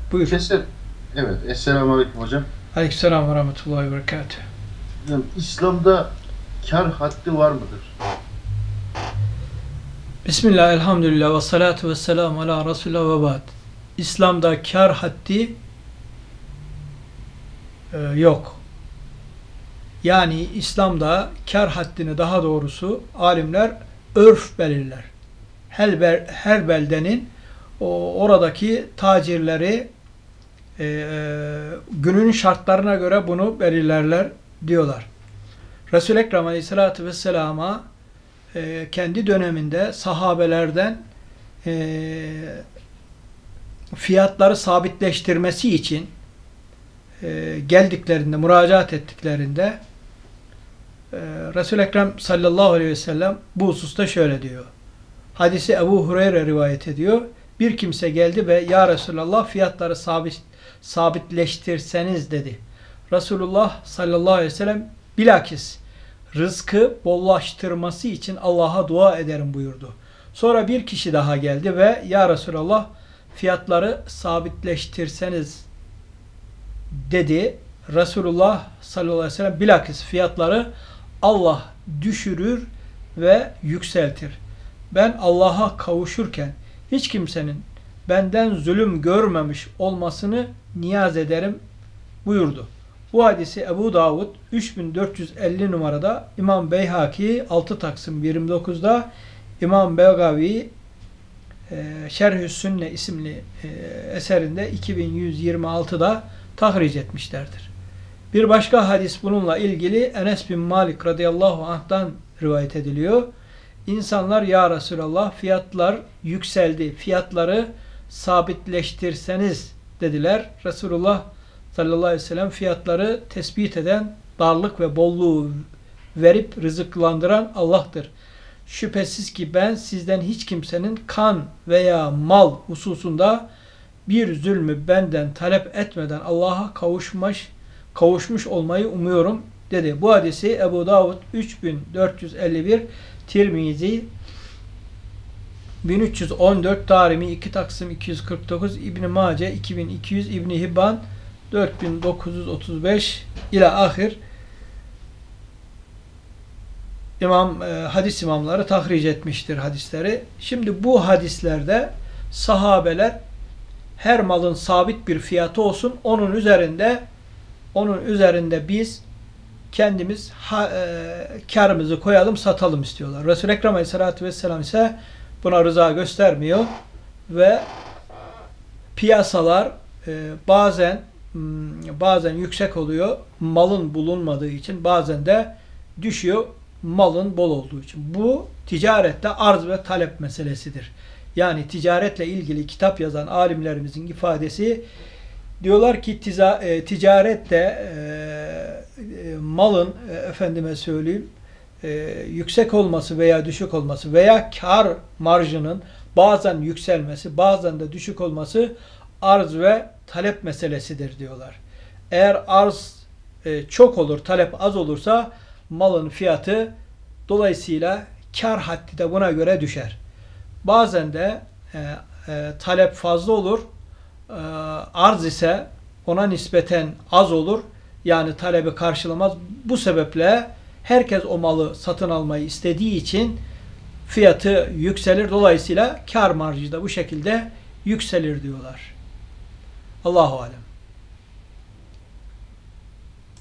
Buyur. Kesin. Evet. Esselamu Aleyküm hocam. Aleykümselam ve rahmetullahi ve berekatuhu. Hocam, İslam'da kar haddi var mıdır? Bismillah, elhamdülillah ve salatu ve selamu ala Resulullah ve ba'd. İslam'da kar haddi yok. Yani İslam'da kar haddini, daha doğrusu alimler örf belirler. Her beldenin oradaki tacirleri günün şartlarına göre bunu belirlerler diyorlar. Resul-i Ekrem Aleyhisselatü Vesselam'a kendi döneminde sahabelerden fiyatları sabitleştirmesi için geldiklerinde, müracaat ettiklerinde Resul-i Ekrem sallallahu aleyhi ve sellem bu hususta şöyle diyor. Hadisi Ebu Hureyre rivayet ediyor. Bir kimse geldi ve ya Resulallah fiyatları sabitleştirseniz dedi. Resulullah sallallahu aleyhi ve sellem bilakis rızkı bollaştırması için Allah'a dua ederim buyurdu. Sonra bir kişi daha geldi ve ya Resulallah fiyatları sabitleştirseniz dedi. Resulullah sallallahu aleyhi ve sellem bilakis fiyatları Allah düşürür ve yükseltir. Ben Allah'a kavuşurken hiç kimsenin benden zulüm görmemiş olmasını niyaz ederim buyurdu. Bu hadisi Ebu Davud 3450 numarada, İmam Beyhaki 6 Taksim 29'da, İmam Begavi Şerh-ü Sünne isimli eserinde 2126'da tahric etmişlerdir. Bir başka hadis bununla ilgili Enes bin Malik radıyallahu anh'tan rivayet ediliyor. İnsanlar ya Resulallah fiyatlar yükseldi, fiyatları sabitleştirseniz dediler. Resulullah sallallahu aleyhi ve sellem fiyatları tespit eden, darlık ve bolluğu verip rızıklandıran Allah'tır. Şüphesiz ki ben sizden hiç kimsenin kan veya mal hususunda bir zulmü benden talep etmeden Allah'a kavuşmuş olmayı umuyorum dedi. Bu hadisi Ebu Davud 3451, Tirmizi 1314, Darimi 2 Taksim 249, İbn Mace 2200, İbn Hibban 4935 ila ahir hadis imamları tahric etmiştir hadisleri. Şimdi bu hadislerde sahabeler her malın sabit bir fiyatı olsun, onun üzerinde biz kendimiz karımızı koyalım, satalım istiyorlar. Resul-i Ekrem Aleyhisselatü Vesselam ise buna rıza göstermiyor ve piyasalar bazen yüksek oluyor malın bulunmadığı için, bazen de düşüyor malın bol olduğu için. Bu ticarette arz ve talep meselesidir. Yani ticaretle ilgili kitap yazan alimlerimizin ifadesi, diyorlar ki ticarette malın efendime söyleyeyim yüksek olması veya düşük olması veya kar marjının bazen yükselmesi, bazen de düşük olması arz ve talep meselesidir diyorlar. Eğer arz çok olur, talep az olursa malın fiyatı dolayısıyla kar haddi de buna göre düşer. Bazen de talep fazla olur, arz ise ona nispeten az olur. Yani talebi karşılamaz. Bu sebeple herkes o malı satın almayı istediği için fiyatı yükselir. Dolayısıyla kar marjı da bu şekilde yükselir diyorlar. Allahu alem.